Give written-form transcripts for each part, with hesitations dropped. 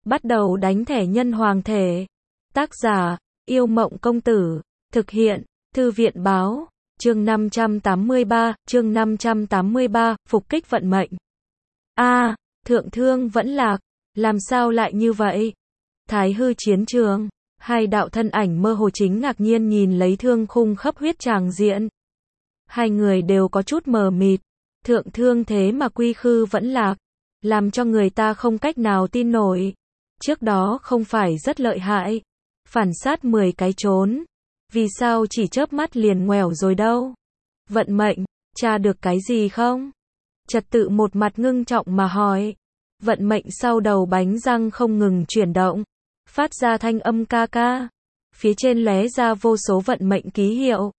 Bắt đầu đánh thẻ nhân hoàng thể. Tác giả, Yêu Mộng Công Tử. Thực hiện, Thư viện Báo. Chương 583, phục kích vận mệnh. Thượng thương vẫn lạc. Làm sao lại như vậy? Thái hư chiến trường. Hai đạo thân ảnh mơ hồ chính ngạc nhiên nhìn lấy thương khung khắp huyết tràng diện. Hai người đều có chút mờ mịt. Thượng thương thế mà quy khư vẫn lạc. Làm cho người ta không cách nào tin nổi. Trước đó không phải rất lợi hại. Phản sát 10 cái trốn. Vì sao chỉ chớp mắt liền ngoẻo rồi đâu? Vận mệnh, tra được cái gì không? Trật tự một mặt ngưng trọng mà hỏi. Vận mệnh sau đầu bánh răng không ngừng chuyển động. Phát ra thanh âm ca ca. Phía trên lóe ra vô số vận mệnh ký hiệu.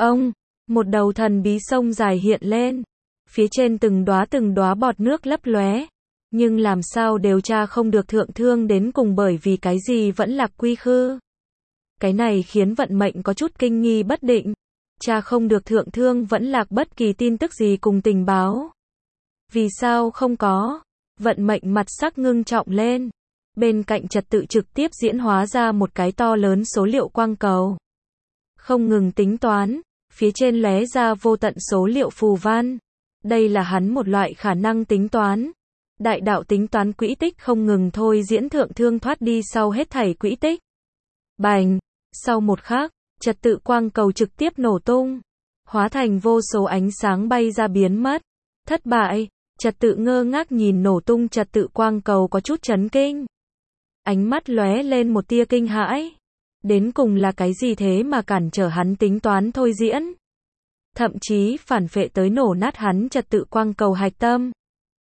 Một đầu thần bí sông dài hiện lên. Phía trên từng đóa bọt nước lấp lóe. Nhưng làm sao đều tra không được thượng thương đến cùng bởi vì cái gì vẫn lạc quy khư. Cái này khiến vận mệnh có chút kinh nghi bất định. Tra không được thượng thương vẫn lạc bất kỳ tin tức gì cùng tình báo. Vì sao không có? Vận mệnh mặt sắc ngưng trọng lên. Bên cạnh trật tự trực tiếp diễn hóa ra một cái to lớn số liệu quang cầu. Không ngừng tính toán, phía trên lóe ra vô tận số liệu phù văn. Đây là hắn một loại khả năng tính toán. Đại đạo tính toán quỹ tích không ngừng thôi diễn thượng thương thoát đi sau hết thảy quỹ tích. Bành! Sau một khắc, trật tự quang cầu trực tiếp nổ tung. Hóa thành vô số ánh sáng bay ra biến mất. Thất bại, trật tự ngơ ngác nhìn nổ tung trật tự quang cầu có chút chấn kinh. Ánh mắt lóe lên một tia kinh hãi. Đến cùng là cái gì thế mà cản trở hắn tính toán thôi diễn? Thậm chí phản phệ tới nổ nát hắn trật tự quang cầu hạch tâm.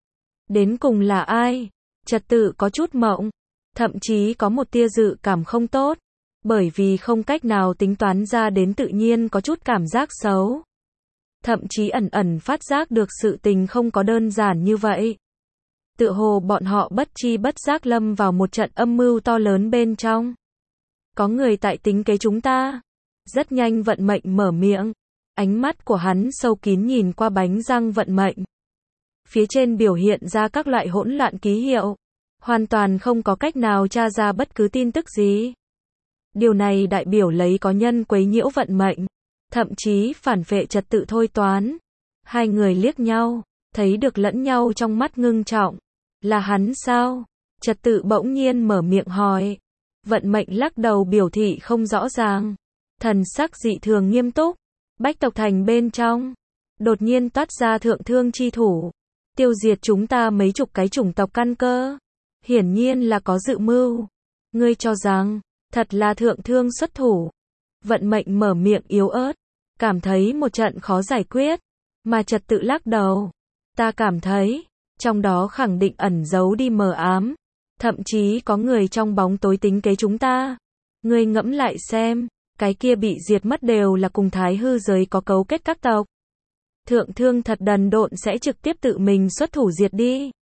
Đến cùng là ai? Trật tự có chút mộng. Thậm chí có một tia dự cảm không tốt. Bởi vì không cách nào tính toán ra đến tự nhiên có chút cảm giác xấu. Thậm chí ẩn ẩn phát giác được sự tình không có đơn giản như vậy. Tựa hồ bọn họ bất chi bất giác lâm vào một trận âm mưu to lớn bên trong. Có người tại tính kế chúng ta. Rất nhanh vận mệnh mở miệng. Ánh mắt của hắn sâu kín nhìn qua bánh răng vận mệnh. Phía trên biểu hiện ra các loại hỗn loạn ký hiệu. Hoàn toàn không có cách nào tra ra bất cứ tin tức gì. Điều này đại biểu lấy có nhân quấy nhiễu vận mệnh. Thậm chí phản vệ trật tự thôi toán. Hai người liếc nhau, thấy được lẫn nhau trong mắt ngưng trọng. Là hắn sao? Trật tự bỗng nhiên mở miệng hỏi. Vận mệnh lắc đầu biểu thị không rõ ràng. Thần sắc dị thường nghiêm túc. Bách tộc thành bên trong. Đột nhiên toát ra thượng thương chi thủ. Tiêu diệt chúng ta mấy chục cái chủng tộc căn cơ. Hiển nhiên là có dự mưu. Ngươi cho rằng, thật là thượng thương xuất thủ. Vận mệnh mở miệng yếu ớt. Cảm thấy một trận khó giải quyết. Mà trật tự lắc đầu. Ta cảm thấy, trong đó khẳng định ẩn giấu đi mờ ám. Thậm chí có người trong bóng tối tính kế chúng ta. Ngươi ngẫm lại xem, cái kia bị diệt mất đều là cùng thái hư giới có cấu kết các tộc. Thượng thương thật đần độn sẽ trực tiếp tự mình xuất thủ diệt đi.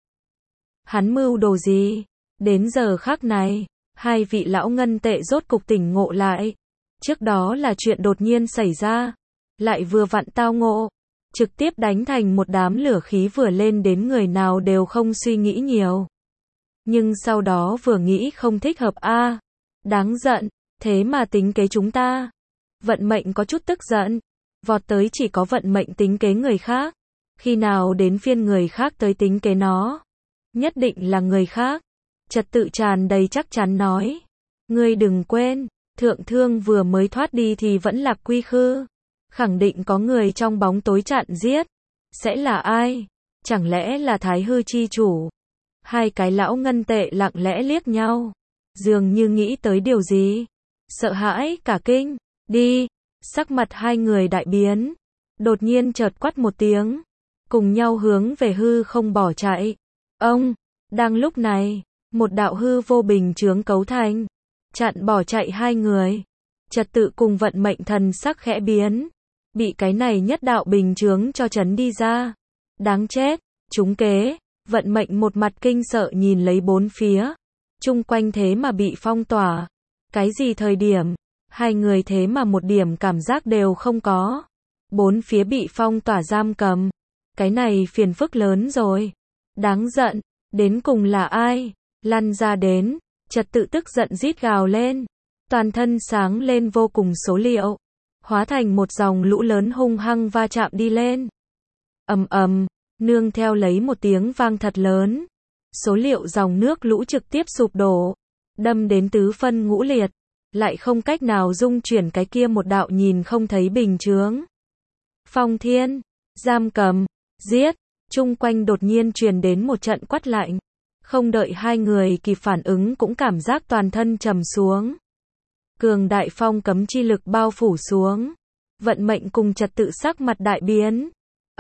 Hắn mưu đồ gì? Đến giờ khắc này, hai vị lão ngân tệ rốt cục tỉnh ngộ lại. Trước đó là chuyện đột nhiên xảy ra. Lại vừa vặn tao ngộ. Trực tiếp đánh thành một đám lửa khí vừa lên đến người nào đều không suy nghĩ nhiều. Nhưng sau đó vừa nghĩ không thích hợp đáng giận, thế mà tính kế chúng ta. Vận mệnh có chút tức giận. Vọt tới chỉ có vận mệnh tính kế người khác. Khi nào đến phiên người khác tới tính kế nó? Nhất định là người khác. Trật tự tràn đầy chắc chắn nói. Ngươi đừng quên, thượng thương vừa mới thoát đi thì vẫn lạc quy khư. Khẳng định có người trong bóng tối chặn giết. Sẽ là ai? Chẳng lẽ là thái hư chi chủ? Hai cái lão ngân tệ lặng lẽ liếc nhau. Dường như nghĩ tới điều gì. Sợ hãi cả kinh. Đi. Sắc mặt hai người đại biến. Đột nhiên chợt quát một tiếng. Cùng nhau hướng về hư không bỏ chạy. Đang lúc này, một đạo hư vô bình chướng cấu thành. Chặn bỏ chạy hai người. Trật tự cùng vận mệnh thần sắc khẽ biến. Bị cái này nhất đạo bình chướng cho trấn đi ra. Đáng chết, trúng kế. Vận mệnh một mặt kinh sợ nhìn lấy bốn phía. Chung quanh thế mà bị phong tỏa. Cái gì thời điểm? Hai người thế mà một điểm cảm giác đều không có. Bốn phía bị phong tỏa giam cầm. Cái này phiền phức lớn rồi. Đáng giận. Đến cùng là ai? Lăn ra đến. Trật tự tức giận rít gào lên, toàn thân sáng lên vô cùng số liệu, hóa thành một dòng lũ lớn hung hăng va chạm đi lên. Ầm ầm, nương theo lấy một tiếng vang thật lớn, số liệu dòng nước lũ trực tiếp sụp đổ, đâm đến tứ phân ngũ liệt, lại không cách nào dung chuyển cái kia một đạo nhìn không thấy bình chướng. Phong Thiên, giam cầm, giết, chung quanh đột nhiên truyền đến một trận quát lạnh. Không đợi hai người kịp phản ứng cũng cảm giác toàn thân trầm xuống. Cường đại phong cấm chi lực bao phủ xuống. Vận mệnh cùng trật tự sắc mặt đại biến.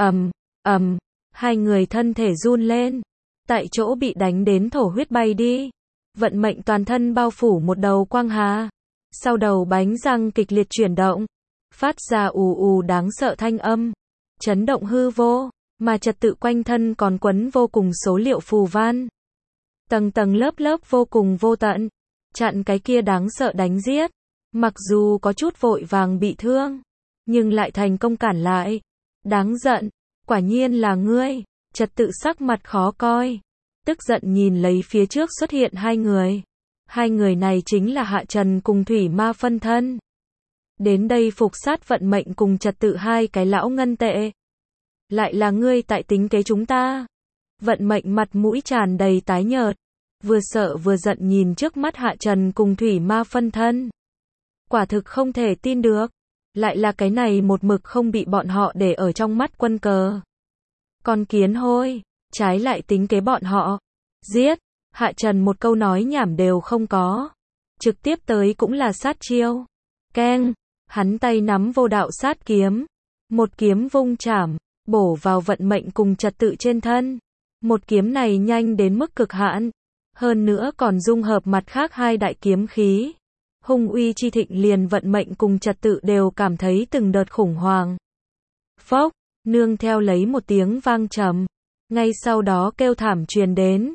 Hai người thân thể run lên. Tại chỗ bị đánh đến thổ huyết bay đi. Vận mệnh toàn thân bao phủ một đầu quang hà. Sau đầu bánh răng kịch liệt chuyển động. Phát ra ù ù đáng sợ thanh âm. Chấn động hư vô. Mà trật tự quanh thân còn quấn vô cùng số liệu phù văn. Tầng tầng lớp lớp vô cùng vô tận. Chặn cái kia đáng sợ đánh giết. Mặc dù có chút vội vàng bị thương. Nhưng lại thành công cản lại. Đáng giận. Quả nhiên là ngươi. Trật tự sắc mặt khó coi. Tức giận nhìn lấy phía trước xuất hiện hai người. Hai người này chính là Hạ Trần cùng Thủy Ma phân thân. Đến đây phục sát vận mệnh cùng trật tự hai cái lão ngân tệ. Lại là ngươi tại tính kế chúng ta. Vận mệnh mặt mũi tràn đầy tái nhợt. Vừa sợ vừa giận nhìn trước mắt Hạ Trần cùng Thủy Ma phân thân. Quả thực không thể tin được. Lại là cái này một mực không bị bọn họ để ở trong mắt quân cờ. Con kiến hôi, trái lại tính kế bọn họ. Giết, Hạ Trần một câu nói nhảm đều không có. Trực tiếp tới cũng là sát chiêu. Keng, hắn tay nắm vô đạo sát kiếm. Một kiếm vung chảm, bổ vào vận mệnh cùng trật tự trên thân. Một kiếm này nhanh đến mức cực hạn. Hơn nữa còn dung hợp mặt khác hai đại kiếm khí. Hung uy chi thịnh liền vận mệnh cùng trật tự đều cảm thấy từng đợt khủng hoảng. Phốc, nương theo lấy một tiếng vang trầm. Ngay sau đó kêu thảm truyền đến.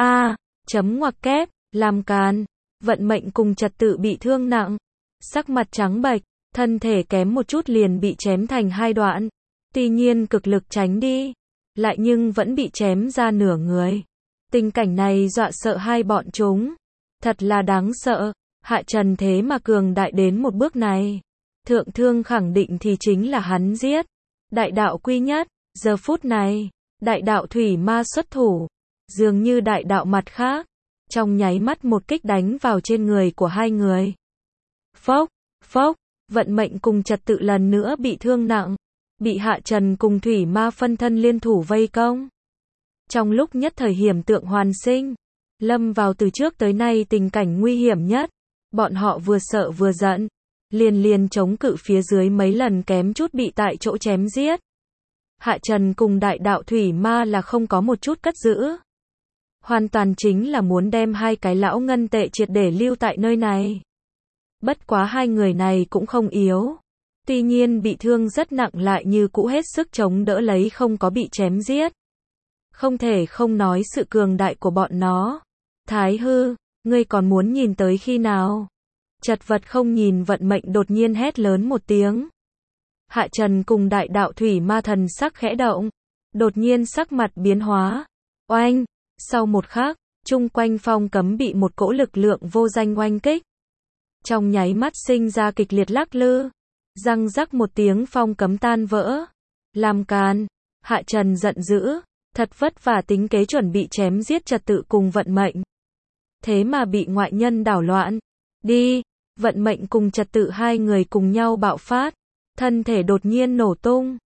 Chấm ngoặc kép, làm càn. Vận mệnh cùng trật tự bị thương nặng. Sắc mặt trắng bệch, thân thể kém một chút liền bị chém thành hai đoạn. Tuy nhiên cực lực tránh đi. Lại nhưng vẫn bị chém ra nửa người. Tình cảnh này dọa sợ hai bọn chúng. Thật là đáng sợ. Hạ Trần thế mà cường đại đến một bước này. Thượng thương khẳng định thì chính là hắn giết. Đại đạo quy nhất. Giờ phút này, đại đạo Thủy Ma xuất thủ. Dường như đại đạo mặt khác. Trong nháy mắt một kích đánh vào trên người của hai người. Phốc, phốc, vận mệnh cùng trật tự lần nữa bị thương nặng. Bị Hạ Trần cùng Thủy Ma phân thân liên thủ vây công. Trong lúc nhất thời hiểm tượng hoàn sinh, lâm vào từ trước tới nay tình cảnh nguy hiểm nhất. Bọn họ vừa sợ vừa giận, liền chống cự phía dưới mấy lần kém chút bị tại chỗ chém giết. Hạ Trần cùng đại đạo Thủy Ma là không có một chút cất giữ. Hoàn toàn chính là muốn đem hai cái lão ngân tệ triệt để lưu tại nơi này. Bất quá hai người này cũng không yếu. Tuy nhiên bị thương rất nặng lại như cũ hết sức chống đỡ lấy không có bị chém giết. Không thể không nói sự cường đại của bọn nó. Thái hư, ngươi còn muốn nhìn tới khi nào? Chật vật không nhìn vận mệnh đột nhiên hét lớn một tiếng. Hạ Trần cùng đại đạo Thủy Ma thần sắc khẽ động. Đột nhiên sắc mặt biến hóa. Oanh, sau một khắc, chung quanh phong cấm bị một cỗ lực lượng vô danh oanh kích. Trong nháy mắt sinh ra kịch liệt lắc lư. Răng rắc một tiếng phong cấm tan vỡ. Làm càn, Hạ Trần giận dữ. Thật vất vả tính kế chuẩn bị chém giết trật tự cùng vận mệnh. Thế mà bị ngoại nhân đảo loạn. Đi, vận mệnh cùng trật tự hai người cùng nhau bạo phát. Thân thể đột nhiên nổ tung.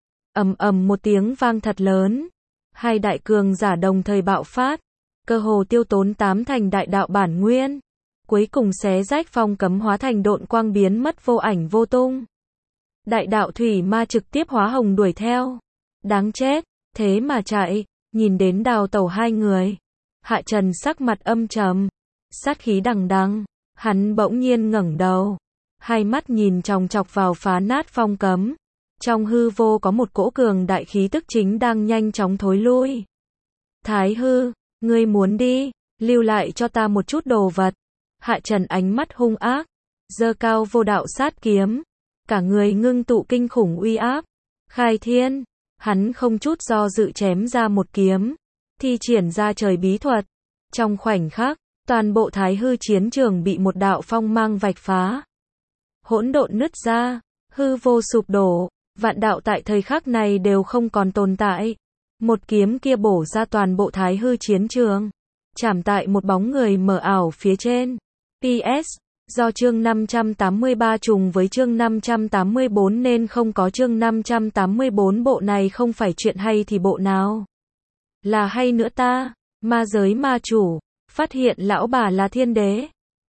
Một tiếng vang thật lớn. Hai đại cường giả đồng thời bạo phát. Cơ hồ tiêu tốn 8 thành đại đạo bản nguyên. Cuối cùng xé rách phong cấm hóa thành độn quang biến mất vô ảnh vô tung. Đại đạo Thủy Ma trực tiếp hóa hồng đuổi theo. Đáng chết, thế mà chạy. Nhìn đến đào tẩu hai người. Hạ Trần sắc mặt âm trầm. Sát khí đằng đằng. Hắn bỗng nhiên ngẩng đầu. Hai mắt nhìn chòng chọc vào phá nát phong cấm. Trong hư vô có một cỗ cường đại khí tức chính đang nhanh chóng thối lui. Thái hư, ngươi muốn đi, lưu lại cho ta một chút đồ vật. Hạ Trần ánh mắt hung ác. Giơ cao vô đạo sát kiếm. Cả người ngưng tụ kinh khủng uy áp. Khai thiên. Hắn không chút do dự chém ra một kiếm. Thi triển ra trời bí thuật. Trong khoảnh khắc, Toàn bộ Thái hư chiến trường bị một đạo phong mang vạch phá. Hỗn độn nứt ra, hư vô sụp đổ, vạn đạo tại thời khắc này đều không còn tồn tại. Một kiếm kia bổ ra toàn bộ Thái hư chiến trường, chạm tại một bóng người mờ ảo phía trên. PS, do chương 583 trùng với chương 584 nên không có chương 584, bộ này không phải chuyện hay thì bộ nào là hay nữa ta? Ma giới ma chủ, phát hiện lão bà là thiên đế.